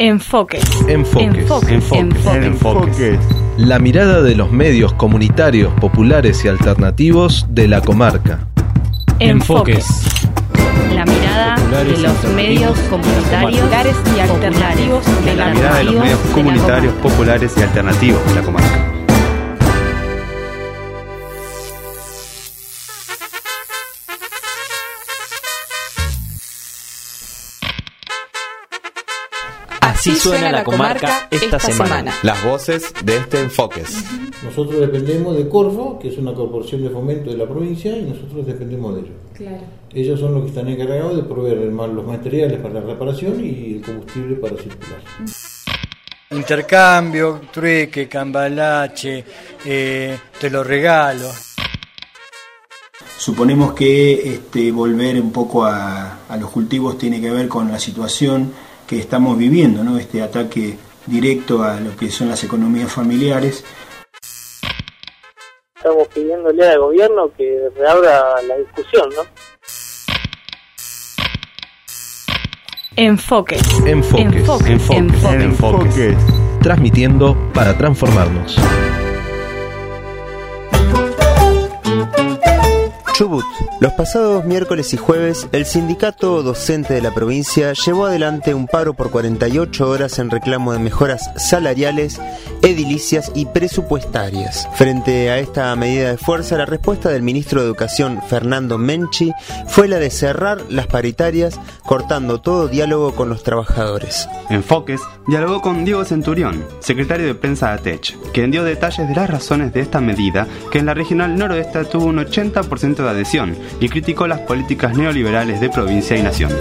Enfoques. La mirada de los medios comunitarios, populares y alternativos de la comarca. Enfoques. La mirada de los medios comunitarios y alternativos de la mirada de los medios comunitarios, populares y alternativos de la comarca. Así suena la comarca esta semana. Las voces de este Enfoques. Nosotros dependemos de Corfo, que es una corporación de fomento de la provincia, y nosotros dependemos de ellos. Claro. Ellos son los que están encargados de proveer los materiales para la reparación y el combustible para circular. Intercambio, trueque, cambalache, te lo regalo. Suponemos que volver un poco a los cultivos tiene que ver con la situación que estamos viviendo, ¿no? Este ataque directo a lo que son las economías familiares. Estamos pidiéndole al gobierno que reabra la discusión, ¿no? Enfoques. Transmitiendo para transformarnos. Chubut. Los pasados miércoles y jueves, el sindicato docente de la provincia llevó adelante un paro por 48 horas en reclamo de mejoras salariales, edilicias y presupuestarias. Frente a esta medida de fuerza, la respuesta del ministro de Educación, Fernando Menchi, fue la de cerrar las paritarias, cortando todo diálogo con los trabajadores. Enfoques dialogó con Diego Centurión, secretario de prensa de ATECH, quien dio detalles de las razones de esta medida, que en la regional noroeste tuvo un 80% de adhesión, y criticó las políticas neoliberales de provincia y nación.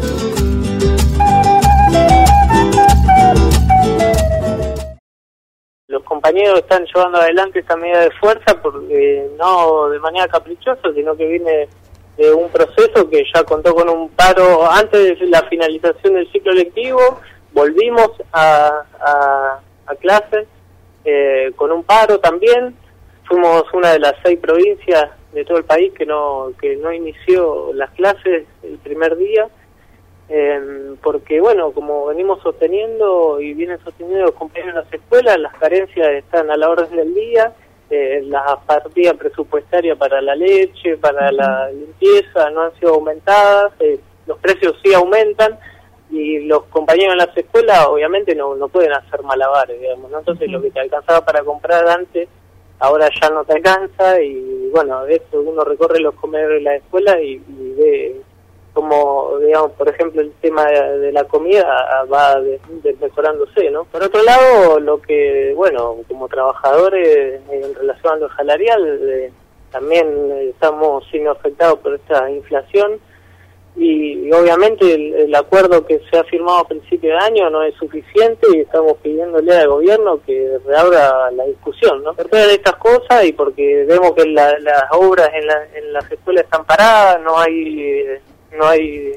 Los compañeros están llevando adelante esta medida de fuerza no de manera caprichosa, sino que viene de un proceso que ya contó con un paro antes de la finalización del ciclo lectivo. Volvimos a clases con un paro también. Fuimos una de las 6 provincias de todo el país que no inició las clases el primer día, porque bueno, como venimos sosteniendo y vienen sosteniendo los compañeros de las escuelas, las carencias están a la orden del día, las partidas presupuestarias para la leche, para la limpieza no han sido aumentadas, los precios sí aumentan y los compañeros en las escuelas obviamente no pueden hacer malabares, digamos, ¿no? Entonces lo que te alcanzaba para comprar antes ahora ya no te alcanza, y bueno, de eso uno recorre los comedores de la escuela y ve como, digamos, por ejemplo, el tema de la comida va mejorándose, ¿no? Por otro lado, lo que, bueno, como trabajadores en relación a lo salarial, también estamos siendo afectados por esta inflación, y obviamente el acuerdo que se ha firmado a principio de año no es suficiente y estamos pidiéndole al gobierno que reabra la discusión, ¿no? Por todas estas cosas y porque vemos que las obras en las escuelas están paradas, no hay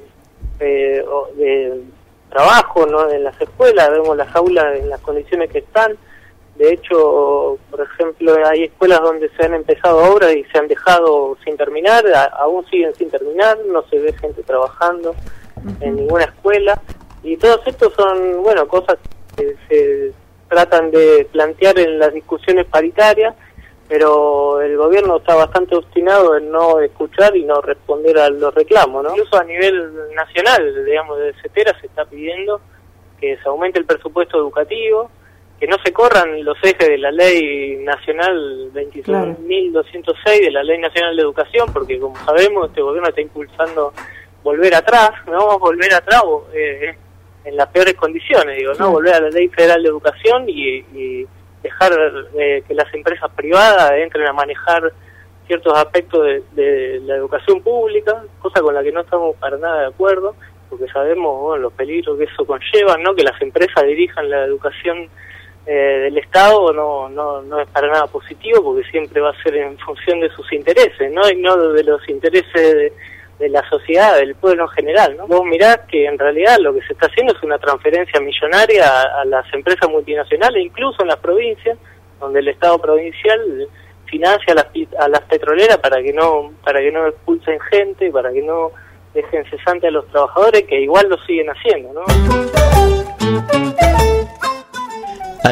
trabajo, ¿no? En las escuelas vemos las aulas en las condiciones que están. De hecho, por ejemplo, hay escuelas donde se han empezado obras y se han dejado sin terminar, aún siguen sin terminar, no se ve gente trabajando en ninguna escuela, y todos estos son, bueno, cosas que se tratan de plantear en las discusiones paritarias, pero el gobierno está bastante obstinado en no escuchar y no responder a los reclamos, ¿no? Incluso a nivel nacional, digamos, de CETERA se está pidiendo que se aumente el presupuesto educativo, que no se corran los ejes de la Ley Nacional 26.206 de la Ley Nacional de Educación, porque como sabemos este gobierno está impulsando volver atrás, no vamos a volver atrás en las peores condiciones, digo, no volver a la Ley Federal de Educación y dejar que las empresas privadas entren a manejar ciertos aspectos de la educación pública, cosa con la que no estamos para nada de acuerdo, porque sabemos, bueno, los peligros que eso conlleva, ¿no? Que las empresas dirijan la educación del Estado no es para nada positivo, porque siempre va a ser en función de sus intereses, ¿no? Y no de los intereses de la sociedad, del pueblo en general, ¿no? Vos mirás que en realidad lo que se está haciendo es una transferencia millonaria a las empresas multinacionales, incluso en las provincias, donde el Estado provincial financia a las petroleras para que no expulsen gente, para que no dejen cesante a los trabajadores, que igual lo siguen haciendo, ¿no?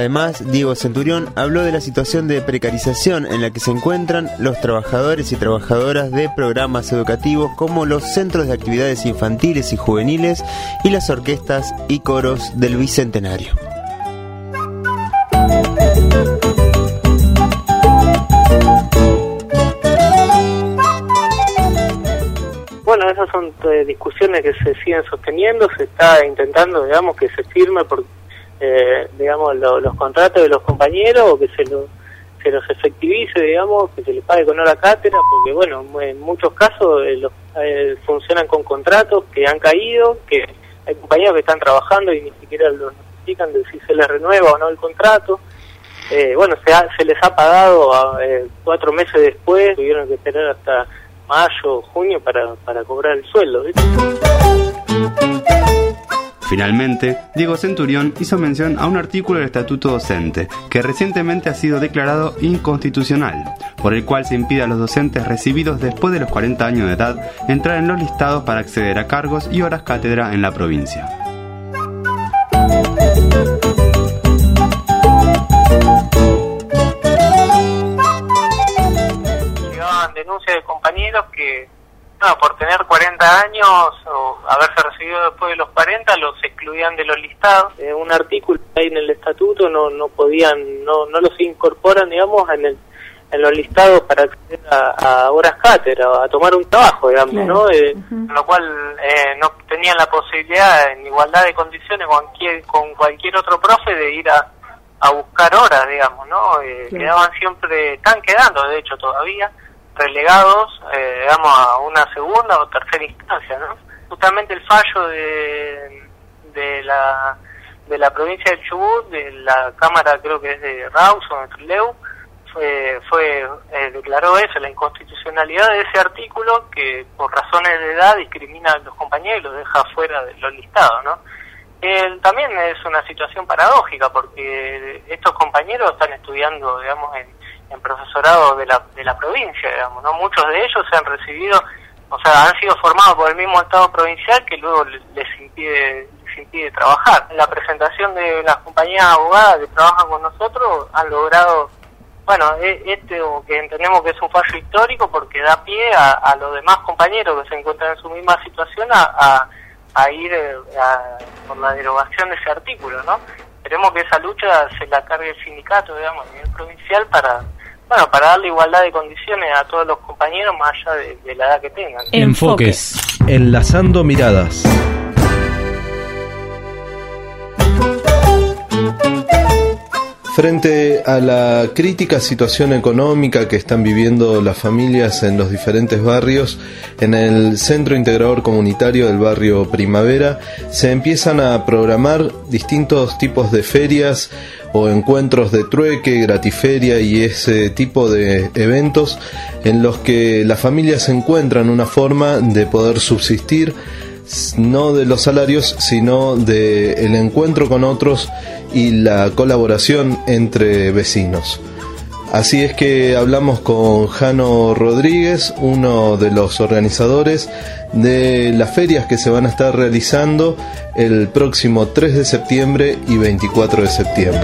Además, Diego Centurión habló de la situación de precarización en la que se encuentran los trabajadores y trabajadoras de programas educativos como los centros de actividades infantiles y juveniles y las orquestas y coros del Bicentenario. Bueno, esas son discusiones que se siguen sosteniendo. Se está intentando, digamos, que se firme por, digamos, los contratos de los compañeros, o que se los efectivice, digamos, que se les pague con hora cátedra, porque, bueno, en muchos casos funcionan con contratos que han caído, que hay compañeros que están trabajando y ni siquiera los notifican de si se les renueva o no el contrato. Bueno, se les ha pagado 4 meses después, tuvieron que esperar hasta mayo, junio para cobrar el sueldo, ¿viste? Finalmente, Diego Centurión hizo mención a un artículo del Estatuto Docente, que recientemente ha sido declarado inconstitucional, por el cual se impide a los docentes recibidos después de los 40 años de edad entrar en los listados para acceder a cargos y horas cátedra en la provincia. Denuncias de compañeros que, por tener 40 años o haberse recibido después de los 40, los excluían de los listados. Un artículo ahí en el estatuto no los incorporan, digamos, en los listados para acceder a horas cátedra, a tomar un trabajo, digamos, claro. ¿No? Con lo cual no tenían la posibilidad, en igualdad de condiciones con cualquier otro profe, de ir a buscar horas, digamos, ¿no? Claro. Están quedando, de hecho, todavía relegados, digamos, a una segunda o tercera instancia, ¿no? Justamente el fallo de la provincia del Chubut, de la Cámara, creo que es de Rawson, de Trelew, declaró eso, la inconstitucionalidad de ese artículo, que por razones de edad discrimina a los compañeros y los deja fuera de los listados, ¿no? También es una situación paradójica, porque estos compañeros están estudiando, digamos, en profesorado de la provincia, digamos, ¿no? Muchos de ellos se han recibido, o sea, han sido formados por el mismo Estado provincial, que luego les impide trabajar. En la presentación de las compañías abogadas que trabajan con nosotros, han logrado, bueno, o que entendemos que es un fallo histórico, porque da pie a los demás compañeros que se encuentran en su misma situación a ir por la derogación de ese artículo, ¿no? Esperemos que esa lucha se la cargue el sindicato, digamos, a nivel provincial, para darle igualdad de condiciones a todos los compañeros, más allá de la edad que tengan. Enfoques. Enlazando miradas. Frente a la crítica situación económica que están viviendo las familias en los diferentes barrios, en el Centro Integrador Comunitario del barrio Primavera se empiezan a programar distintos tipos de ferias o encuentros de trueque, gratiferia y ese tipo de eventos en los que las familias encuentran una forma de poder subsistir, no de los salarios, sino de el encuentro con otros y la colaboración entre vecinos. Así es que hablamos con Jano Rodríguez, uno de los organizadores de las ferias que se van a estar realizando el próximo 3 de septiembre y 24 de septiembre.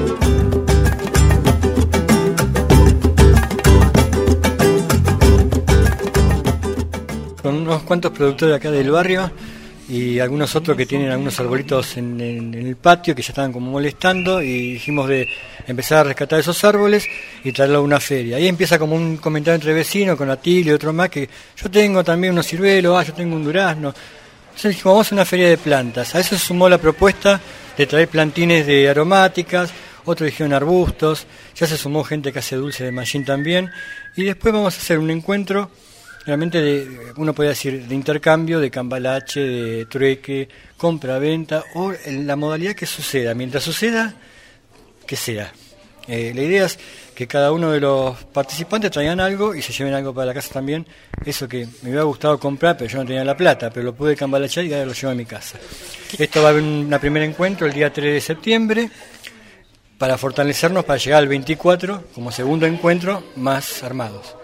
Con unos cuantos productores acá del barrio y algunos otros que tienen algunos arbolitos en el patio que ya estaban como molestando, y dijimos de empezar a rescatar esos árboles y traerlo a una feria. Ahí empieza como un comentario entre vecinos, con Atilio y otro más, que yo tengo también unos ciruelos, yo tengo un durazno. Entonces dijimos, vamos a una feria de plantas. A eso se sumó la propuesta de traer plantines de aromáticas, otros dijeron arbustos, ya se sumó gente que hace dulce de mallín también, y después vamos a hacer un encuentro realmente uno puede decir, de intercambio, de cambalache, de trueque, compra-venta, o en la modalidad que suceda. Mientras suceda, que sea. La idea es que cada uno de los participantes traigan algo y se lleven algo para la casa también. Eso que me hubiera gustado comprar, pero yo no tenía la plata, pero lo pude cambalachar y ahora lo llevo a mi casa. Esto va a haber un primer encuentro el día 3 de septiembre para fortalecernos para llegar al 24 como segundo encuentro más armados.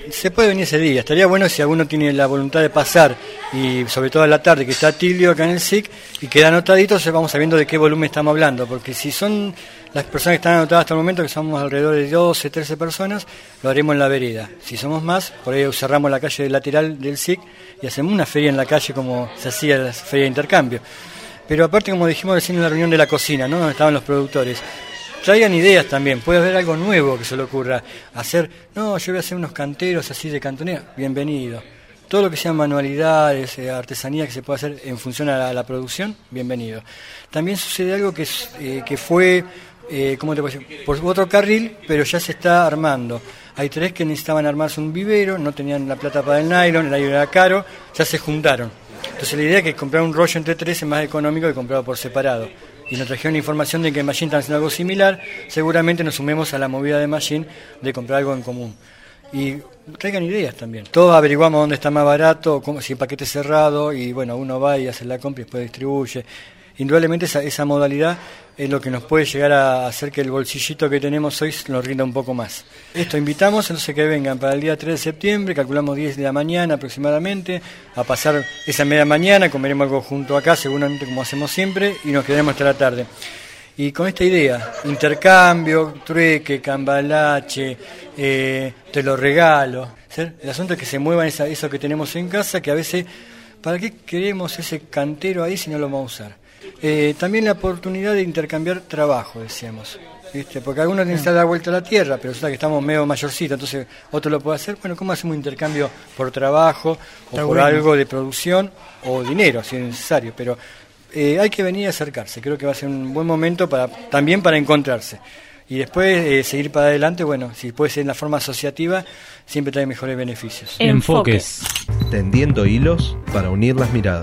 se puede venir ese día. Estaría bueno si alguno tiene la voluntad de pasar, y sobre todo a la tarde, que está Tilio acá en el SIC, y queda anotadito, vamos sabiendo de qué volumen estamos hablando, porque si son las personas que están anotadas hasta el momento, que somos alrededor de 12, 13 personas, lo haremos en la vereda. Si somos más, por ahí cerramos la calle lateral del SIC y hacemos una feria en la calle como se hacía la feria de intercambio. Pero aparte, como dijimos recién en la reunión de la cocina, ¿no?, donde estaban los productores, traigan ideas también, puede haber algo nuevo que se le ocurra. Yo voy a hacer unos canteros así de cantonera, bienvenido. Todo lo que sean manualidades, artesanía que se pueda hacer en función a la producción, bienvenido. También sucede algo que fue, ¿cómo te puedo decir?, por otro carril, pero ya se está armando. Hay 3 que necesitaban armarse un vivero, no tenían la plata para el nylon era caro, ya se juntaron. Entonces la idea es que comprar un rollo entre 3 es más económico que comprarlo por separado. Y nos trajeron información de que en Machine están haciendo algo similar, seguramente nos sumemos a la movida de Machine de comprar algo en común. Y traigan ideas también. Todos averiguamos dónde está más barato, si el paquete es cerrado, y bueno, uno va y hace la compra y después distribuye. Indudablemente esa modalidad es lo que nos puede llegar a hacer que el bolsillito que tenemos hoy nos rinda un poco más. Invitamos entonces que vengan para el día 3 de septiembre, calculamos 10 de la mañana aproximadamente, a pasar esa media mañana, comeremos algo junto acá, seguramente como hacemos siempre, y nos quedaremos hasta la tarde. Y con esta idea, intercambio, trueque, cambalache, te lo regalo. ¿Sí? El asunto es que se muevan eso que tenemos en casa, que a veces, ¿para qué queremos ese cantero ahí si no lo vamos a usar? También la oportunidad de intercambiar trabajo, decíamos. ¿Viste? Porque algunos tienen que dar vuelta a la tierra, pero resulta que estamos medio mayorcitos, entonces otro lo puede hacer. Bueno, ¿cómo hacemos un intercambio por trabajo o por algo de producción o dinero, si es necesario? Pero hay que venir a acercarse, creo que va a ser un buen momento también para encontrarse. Y después seguir para adelante, bueno, si puede ser en la forma asociativa, siempre trae mejores beneficios. Enfoques. Tendiendo hilos para unir las miradas.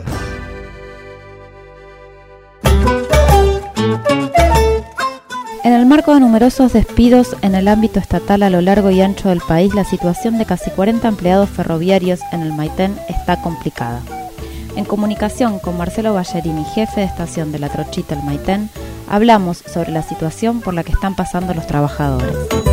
En el marco de numerosos despidos en el ámbito estatal a lo largo y ancho del país, la situación de casi 40 empleados ferroviarios en el Maitén está complicada. En comunicación con Marcelo Ballerini, jefe de estación de la Trochita El Maitén, hablamos sobre la situación por la que están pasando los trabajadores.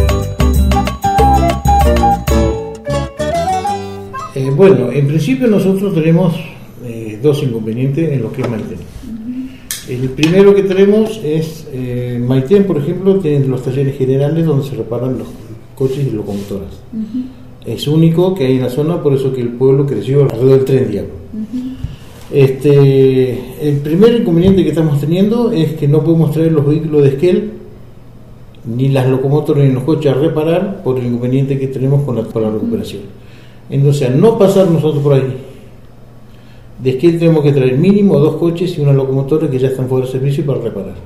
Bueno, en principio nosotros tenemos 2 inconvenientes en lo que es Maitén. El primero que tenemos es Maitén, por ejemplo, tiene los talleres generales donde se reparan los coches y locomotoras. Es único que hay en la zona, por eso que el pueblo creció alrededor del tren, digamos. El primer inconveniente que estamos teniendo es que no podemos traer los vehículos de Esquel, ni las locomotoras ni los coches a reparar por el inconveniente que tenemos con la recuperación. Entonces, al no pasar nosotros por ahí, de Esquel tenemos que traer mínimo 2 coches y una locomotora que ya están fuera de servicio para reparar.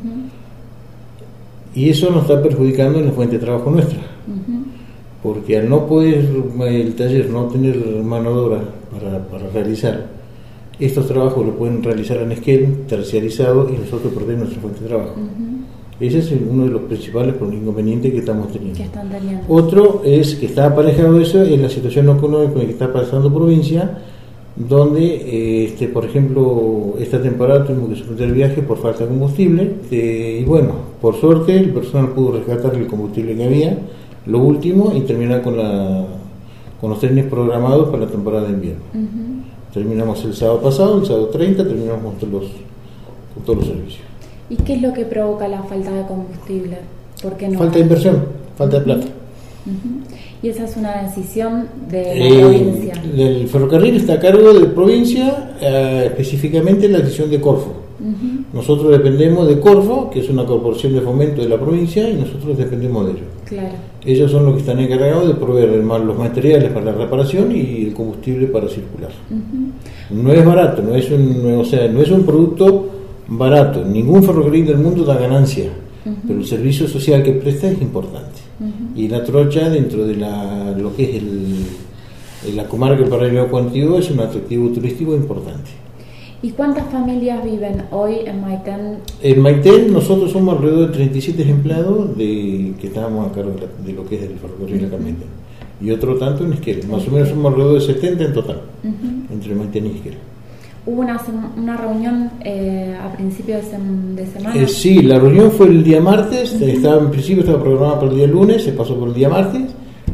Y eso nos está perjudicando en la fuente de trabajo nuestra. Porque al no poder el taller no tener mano de obra para realizar estos trabajos, lo pueden realizar en Esquel, terciarizado, y nosotros perdemos nuestra fuente de trabajo. Ese es uno de los principales inconvenientes que estamos teniendo. Otro es que está aparejado eso en la situación económica que está pasando provincia, donde, por ejemplo, esta temporada tuvimos que suspender el viaje por falta de combustible, y bueno, por suerte el personal pudo rescatar el combustible que había, lo último, y terminar con los trenes programados para la temporada de invierno. Terminamos el sábado pasado, el sábado 30, terminamos con todos los servicios. ¿Y qué es lo que provoca la falta de combustible? ¿Por qué no? Falta de inversión, falta de plata. ¿Y esa es una decisión de la provincia? El ferrocarril está a cargo de provincia, específicamente la decisión de Corfo. Nosotros dependemos de Corfo, que es una corporación de fomento de la provincia, y nosotros dependemos de ellos. Claro. Ellos son los que están encargados de proveer los materiales para la reparación y el combustible para circular. No es barato, no es un producto barato. Ningún ferrocarril del mundo da ganancia, pero el servicio social que presta es importante. Y la Trocha, dentro de lo que es la comarca del Paralelo Antiguo, es un atractivo turístico importante. ¿Y cuántas familias viven hoy en Maitén? En Maitén nosotros somos alrededor de 37 empleados que estábamos a cargo de lo que es el ferrocarril acá en Maitén. Y otro tanto en Esquel. Más o menos somos alrededor de 70 en total, entre Maitén y Esquel. ¿Hubo una reunión a principios de semana? Sí, la reunión fue el día martes, en principio estaba programada para el día lunes, se pasó por el día martes,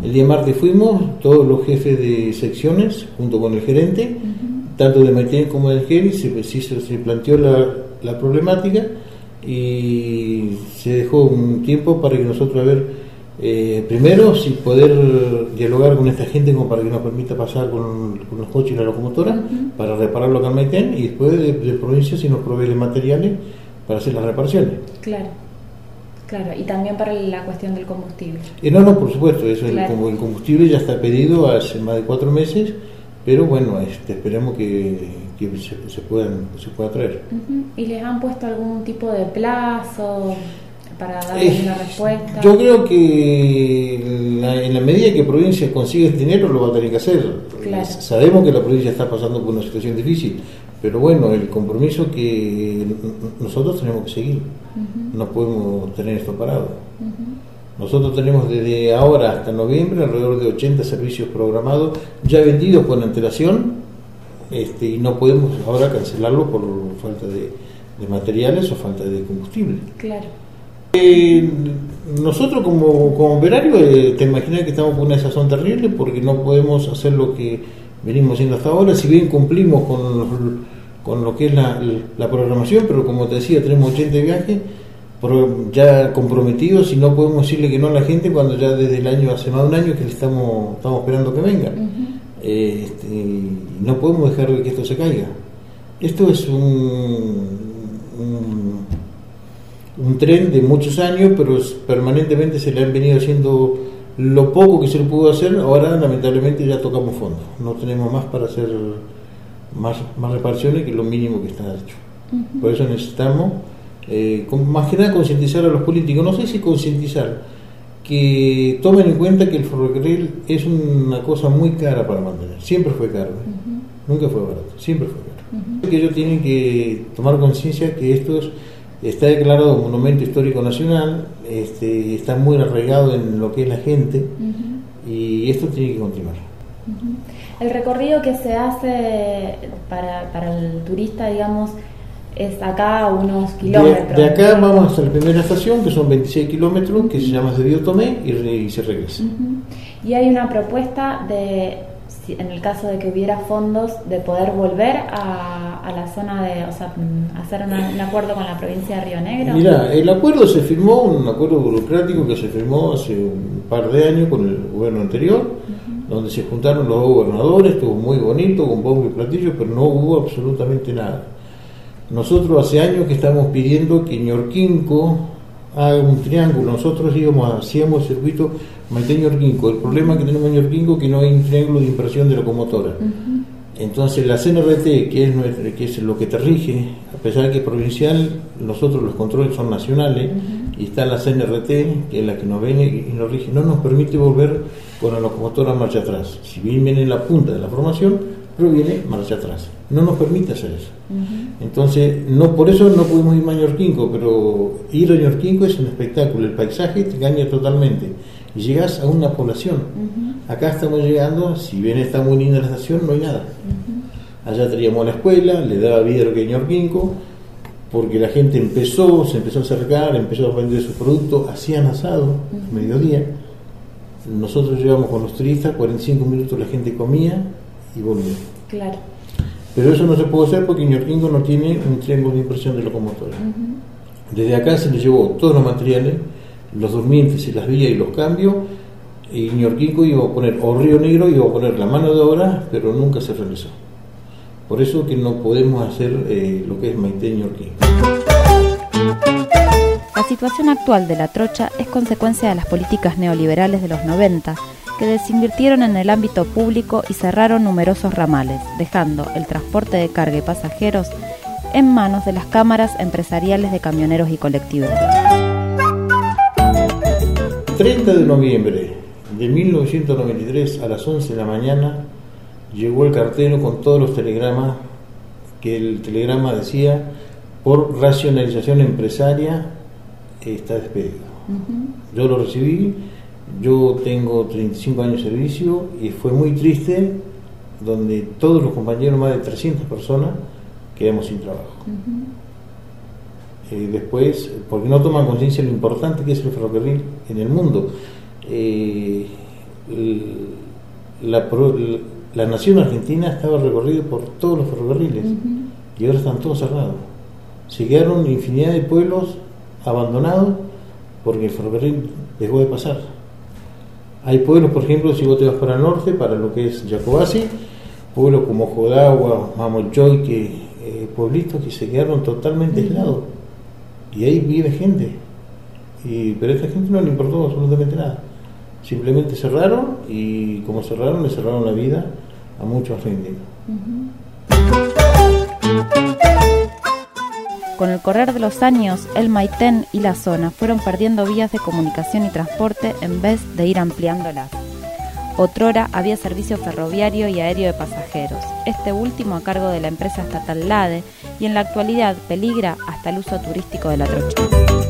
El día martes fuimos todos los jefes de secciones junto con el gerente, tanto de Maitén como del GERI, se planteó la problemática y se dejó un tiempo para que nosotros a ver primero si poder dialogar con esta gente como para que nos permita pasar con los coches y la locomotora para repararlo acá en Maitén, y después de provincia si nos provee de materiales para hacer las reparaciones. Claro, y también para la cuestión del combustible. No, por supuesto, eso Claro. el combustible ya está pedido hace más de 4 meses, pero bueno, esperemos que se pueda traer. ¿Y les han puesto algún tipo de plazo para darles una respuesta? Yo creo que en la medida que provincia consiga este dinero lo va a tener que hacer. Claro. Sabemos que la provincia está pasando por una situación difícil, pero bueno, el compromiso que nosotros tenemos que seguir. No podemos tener esto parado. Nosotros tenemos desde ahora hasta noviembre alrededor de 80 servicios programados ya vendidos con antelación, y no podemos ahora cancelarlo por falta de materiales o falta de combustible. Claro. Nosotros como operarios te imaginas que estamos con una sazón terrible porque no podemos hacer lo que venimos haciendo hasta ahora, si bien cumplimos con lo que es la programación, pero como te decía, tenemos 80 viajes ya comprometidos y no podemos decirle que no a la gente cuando ya desde el año, hace más de un año que le estamos esperando que venga. No podemos dejar de que esto se caiga. Esto es un tren de muchos años, pero permanentemente se le han venido haciendo lo poco que se le pudo hacer. Ahora lamentablemente ya tocamos fondo, no tenemos más para hacer más reparaciones que lo mínimo que está hecho. Por eso necesitamos más que nada concientizar a los políticos, no sé si concientizar, que tomen en cuenta que el ferrocarril es una cosa muy cara para mantener, siempre fue caro, nunca fue barato, siempre fue caro. Que ellos tienen que tomar conciencia que esto está declarado monumento histórico nacional, está muy arraigado en lo que es la gente, y esto tiene que continuar. El recorrido que se hace para el turista, digamos, es acá a unos kilómetros. De acá vamos hasta la primera estación, que son 26 kilómetros, que se llama de Tomé, y se regresa. Y hay una propuesta de, en el caso de que hubiera fondos, de poder volver a la zona de, o sea, hacer un acuerdo con la provincia de Río Negro. Mira, el acuerdo se firmó, un acuerdo burocrático que se firmó hace un par de años con el gobierno anterior, donde se juntaron los dos gobernadores, estuvo muy bonito, con bombo y platillo, pero no hubo absolutamente nada. Nosotros hace años que estamos pidiendo que Ñorquinco haga un triángulo. Nosotros hacíamos el circuito Maitén-Ñorquinco. El problema que tenemos en Ñorquinco es que no hay un triángulo de impresión de locomotora. Entonces la CNRT, que es lo que te rige, a pesar de que es provincial, nosotros los controles son nacionales, y está la CNRT, que es la que nos viene y nos rige, no nos permite volver con la locomotora marcha atrás. Si bien viene en la punta de la formación, pero viene marcha atrás. No nos permite hacer eso. Entonces, por eso no pudimos ir más a Ñorquinco, pero ir a Ñorquinco es un espectáculo, el paisaje te engaña totalmente y llegas a una población. Acá estamos llegando, si bien está muy linda la estación, no hay nada. Allá teníamos la escuela, le daba vida a lo que es Ñorquinco, porque la gente se empezó a acercar, empezó a vender sus productos, hacían asado, mediodía. Nosotros llevamos con los turistas, 45 minutos la gente comía y volvía. Claro. Pero eso no se puede hacer porque Ñorquinco no tiene un triángulo de impresión de locomotora. Desde acá se le llevó todos los materiales, los durmientes y las vías y los cambios, y Ñorquinco iba a poner, o Río Negro iba a poner la mano de obra, pero nunca se realizó. Por eso que no podemos hacer lo que es Maitén-Ñorquinco. La situación actual de la trocha es consecuencia de las políticas neoliberales de los 90, que desinvirtieron en el ámbito público y cerraron numerosos ramales, dejando el transporte de carga y pasajeros en manos de las cámaras empresariales de camioneros y colectivos. 30 de noviembre de 1993 a las 11 de la mañana llegó el cartero con todos los telegramas, que el telegrama decía: por racionalización empresaria está despedido. Yo lo recibí. Yo tengo 35 años de servicio y fue muy triste, donde todos los compañeros, más de 300 personas, quedamos sin trabajo. Después, porque no toman conciencia de lo importante que es el ferrocarril en el mundo. la nación argentina estaba recorrida por todos los ferrocarriles y ahora están todos cerrados. Se quedaron infinidad de pueblos abandonados porque el ferrocarril dejó de pasar. Hay pueblos, por ejemplo, si vos te vas para el norte, para lo que es Jacobasi, pueblos como Jodagua, Mamolchoique, pueblitos que se quedaron totalmente aislados y ahí vive gente, pero a esta gente no le importó absolutamente nada, simplemente cerraron y como cerraron, le cerraron la vida a muchos argentinos. Con el correr de los años, el Maitén y la zona fueron perdiendo vías de comunicación y transporte en vez de ir ampliándolas. Otrora había servicio ferroviario y aéreo de pasajeros, este último a cargo de la empresa estatal LADE, y en la actualidad peligra hasta el uso turístico de la trocha.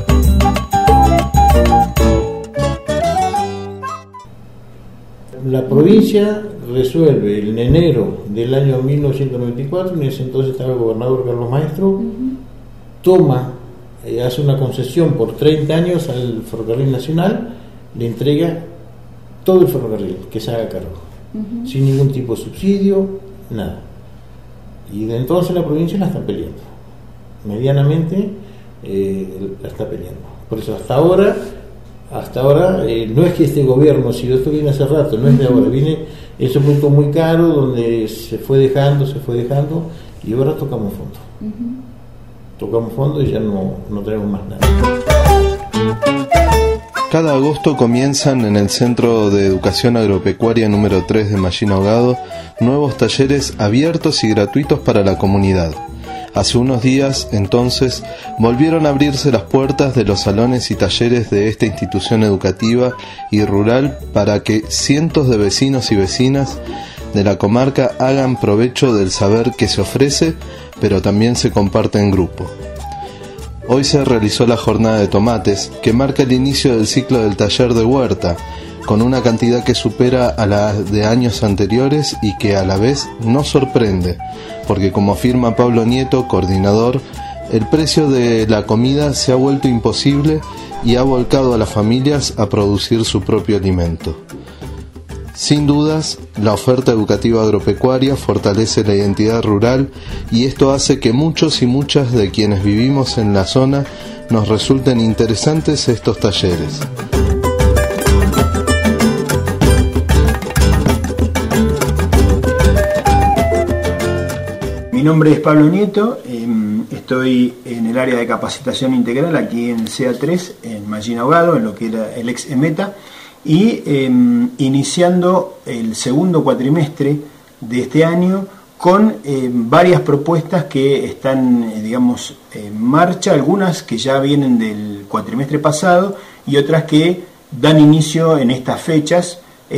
La provincia resuelve en enero del año 1994, en ese entonces estaba el gobernador Carlos Maestro, toma, hace una concesión por 30 años al Ferrocarril Nacional, le entrega todo el ferrocarril que se haga cargo, sin ningún tipo de subsidio, nada. Y de entonces la provincia la está peleando, medianamente la está peleando. Por eso hasta ahora no es que este gobierno, si esto viene hace rato, no es de ahora, viene ese punto muy caro donde se fue dejando y ahora tocamos fondo. Tocamos fondo y ya no tenemos más nada. Cada agosto comienzan en el Centro de Educación Agropecuaria número 3 de Mallina Ahogado nuevos talleres abiertos y gratuitos para la comunidad. Hace unos días, entonces, volvieron a abrirse las puertas de los salones y talleres de esta institución educativa y rural para que cientos de vecinos y vecinas de la comarca hagan provecho del saber que se ofrece, pero también se comparte en grupo. Hoy se realizó la jornada de tomates, que marca el inicio del ciclo del taller de huerta, con una cantidad que supera a la de años anteriores y que a la vez nos sorprende, porque como afirma Pablo Nieto, coordinador, el precio de la comida se ha vuelto imposible y ha volcado a las familias a producir su propio alimento. Sin dudas, la oferta educativa agropecuaria fortalece la identidad rural y esto hace que muchos y muchas de quienes vivimos en la zona nos resulten interesantes estos talleres. Mi nombre es Pablo Nieto, estoy en el área de capacitación integral aquí en CA3, en Mallina Ahogado, en lo que era el ex EMETA, y iniciando el segundo cuatrimestre de este año con varias propuestas que están, en marcha, algunas que ya vienen del cuatrimestre pasado y otras que dan inicio en estas fechas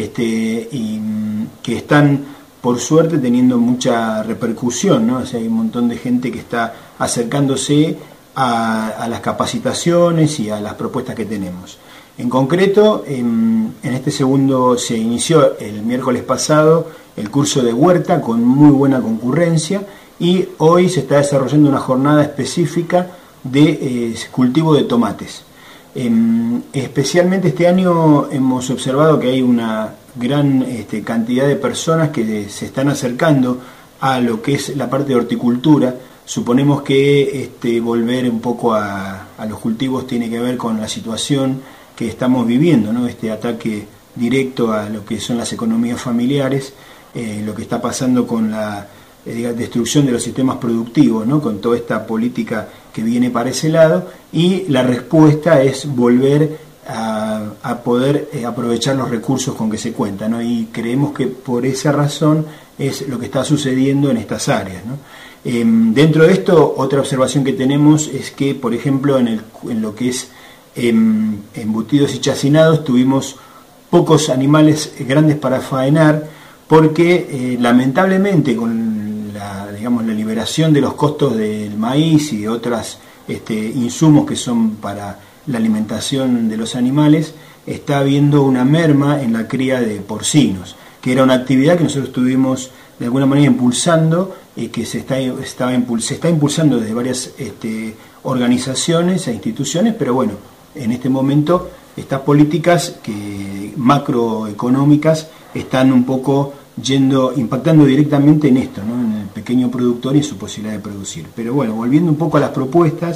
y que están, por suerte, teniendo mucha repercusión, ¿no? O sea, hay un montón de gente que está acercándose a las capacitaciones y a las propuestas que tenemos. En concreto, en este segundo se inició el miércoles pasado el curso de huerta con muy buena concurrencia y hoy se está desarrollando una jornada específica de cultivo de tomates. Especialmente este año hemos observado que hay una gran cantidad de personas que se están acercando a lo que es la parte de horticultura. Suponemos que volver un poco a los cultivos tiene que ver con la situación que estamos viviendo, ¿no? Este ataque directo a lo que son las economías familiares, lo que está pasando con la destrucción de los sistemas productivos, ¿no? Con toda esta política que viene para ese lado, y la respuesta es volver a poder aprovechar los recursos con que se cuenta, ¿no? Y creemos que por esa razón es lo que está sucediendo en estas áreas, ¿no? Dentro de esto, otra observación que tenemos es que, por ejemplo, en lo que es embutidos y chacinados, tuvimos pocos animales grandes para faenar porque lamentablemente con la liberación de los costos del maíz y de otros insumos que son para la alimentación de los animales, está habiendo una merma en la cría de porcinos, que era una actividad que nosotros estuvimos de alguna manera impulsando, que se está impulsando desde varias organizaciones e instituciones, pero bueno, en este momento estas políticas macroeconómicas están un poco impactando directamente en esto, ¿no? En el pequeño productor y en su posibilidad de producir. Pero bueno, volviendo un poco a las propuestas,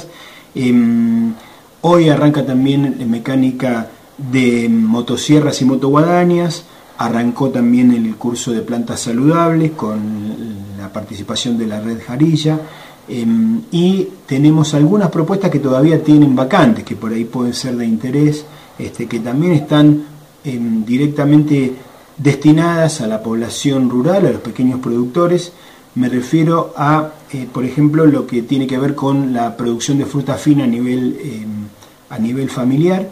hoy arranca también mecánica de motosierras y motoguadañas, arrancó también el curso de plantas saludables con la participación de la red Jarilla, y tenemos algunas propuestas que todavía tienen vacantes, que por ahí pueden ser de interés, que también están directamente destinadas a la población rural, a los pequeños productores. Me refiero a, por ejemplo, lo que tiene que ver con la producción de fruta fina a nivel familiar.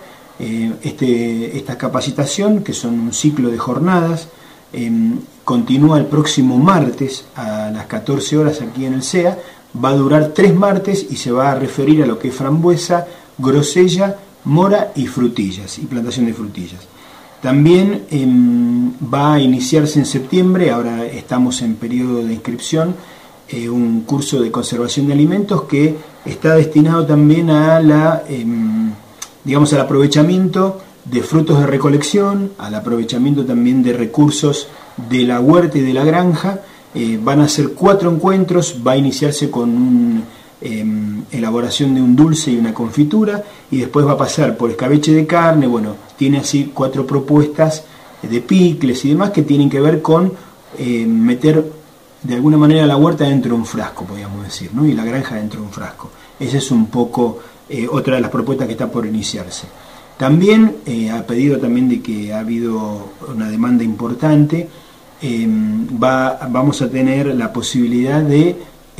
Esta capacitación, que son un ciclo de jornadas, continúa el próximo martes a las 14 horas aquí en el CEA. Va a durar 3 martes y se va a referir a lo que es frambuesa, grosella, mora y frutillas, y plantación de frutillas. También va a iniciarse en septiembre, ahora estamos en periodo de inscripción, un curso de conservación de alimentos que está destinado también a al aprovechamiento de frutos de recolección, al aprovechamiento también de recursos de la huerta y de la granja. Van a ser 4 encuentros, va a iniciarse con elaboración de un dulce y una confitura, y después va a pasar por escabeche de carne. Bueno, tiene así 4 propuestas de picles y demás que tienen que ver con meter de alguna manera la huerta dentro de un frasco, podríamos decir, ¿no? Y la granja dentro de un frasco. Esa es un poco otra de las propuestas que está por iniciarse. También, a pedido también de que ha habido una demanda importante, vamos a tener la posibilidad de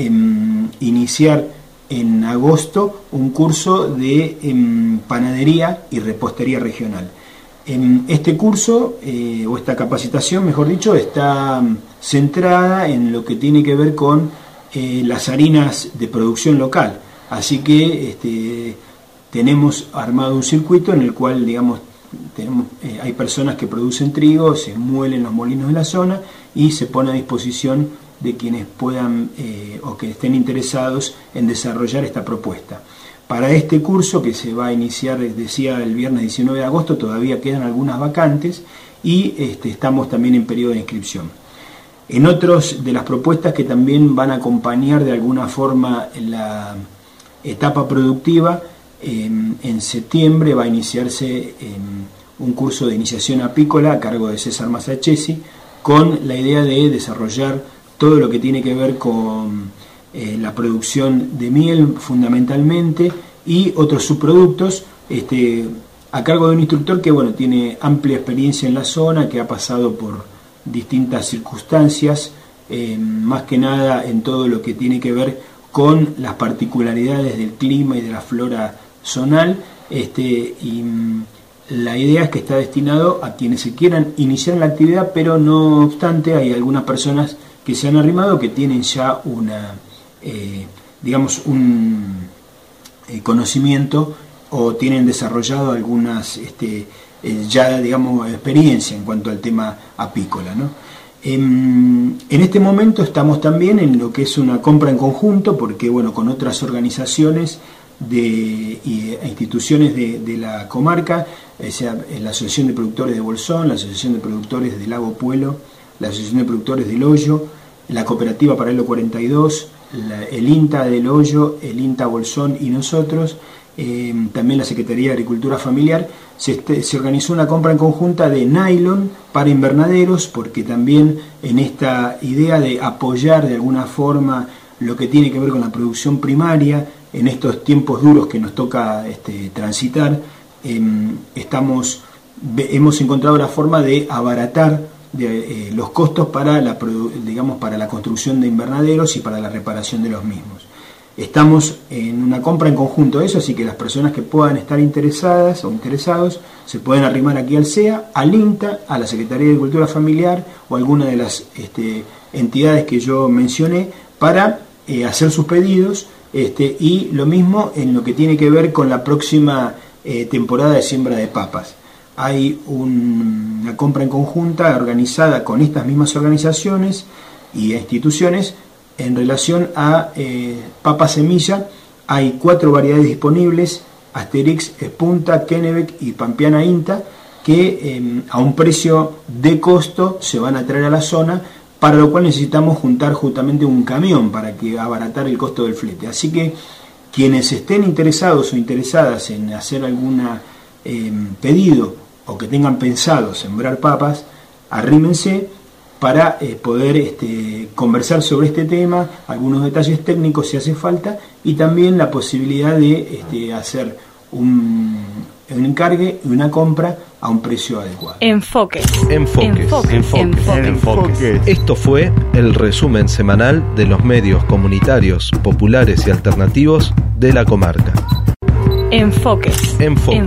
iniciar en agosto un curso de panadería y repostería regional. Este curso, o esta capacitación, mejor dicho, está centrada en lo que tiene que ver con las harinas de producción local. Así que tenemos armado un circuito en el cual, digamos, hay personas que producen trigo, se muelen los molinos de la zona y se pone a disposición de quienes puedan o que estén interesados en desarrollar esta propuesta. Para este curso, que se va a iniciar, decía, el viernes 19 de agosto, todavía quedan algunas vacantes y estamos también en periodo de inscripción. En otros de las propuestas que también van a acompañar de alguna forma la etapa productiva, en septiembre va a iniciarse un curso de iniciación apícola a cargo de César Masachesi, con la idea de desarrollar todo lo que tiene que ver con la producción de miel fundamentalmente y otros subproductos, a cargo de un instructor que tiene amplia experiencia en la zona, que ha pasado por distintas circunstancias, más que nada en todo lo que tiene que ver con las particularidades del clima y de la flora zonal, y la idea es que está destinado a quienes se quieran iniciar en la actividad, pero no obstante hay algunas personas que se han arrimado que tienen ya un conocimiento o tienen desarrollado algunas experiencia en cuanto al tema apícola, ¿no? En este momento estamos también en lo que es una compra en conjunto, porque con otras organizaciones e instituciones de la comarca, sea la Asociación de Productores de Bolsón, la Asociación de Productores de Lago Puelo, la Asociación de Productores del Hoyo, la Cooperativa Paralelo 42, el INTA del Hoyo, el INTA Bolsón y nosotros, también la Secretaría de Agricultura Familiar, se organizó una compra en conjunta de nylon para invernaderos, porque también en esta idea de apoyar de alguna forma lo que tiene que ver con la producción primaria, en estos tiempos duros que nos toca transitar, hemos encontrado la forma de abaratar los costos para la construcción de invernaderos y para la reparación de los mismos. Estamos en una compra en conjunto de eso, así que las personas que puedan estar interesadas o interesados se pueden arrimar aquí al CEA, al INTA, a la Secretaría de Agricultura Familiar o alguna de las entidades que yo mencioné para hacer sus pedidos, y lo mismo en lo que tiene que ver con la próxima temporada de siembra de papas. Hay una compra en conjunta organizada con estas mismas organizaciones y instituciones en relación a papa semilla. Hay 4 variedades disponibles, Asterix, Punta, Kennebec y Pampeana INTA, que a un precio de costo se van a traer a la zona, para lo cual necesitamos juntar justamente un camión para que abaratar el costo del flete. Así que quienes estén interesados o interesadas en hacer algún pedido o que tengan pensado sembrar papas, arrímense para poder conversar sobre este tema, algunos detalles técnicos si hace falta, y también la posibilidad de hacer un encargue y una compra a un precio adecuado. Enfoques. Esto fue el resumen semanal de los medios comunitarios, populares y alternativos de la comarca. Enfoques.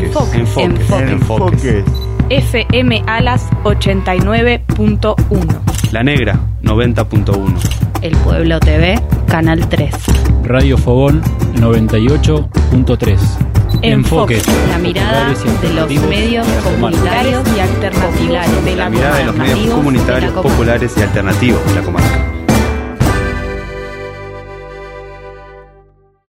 FM Alas 89.1. La Negra 90.1. El Pueblo TV, Canal 3. Radio Fogón 98.3. Enfoques. La mirada de los medios comunitarios y alternativos populares de la comarca.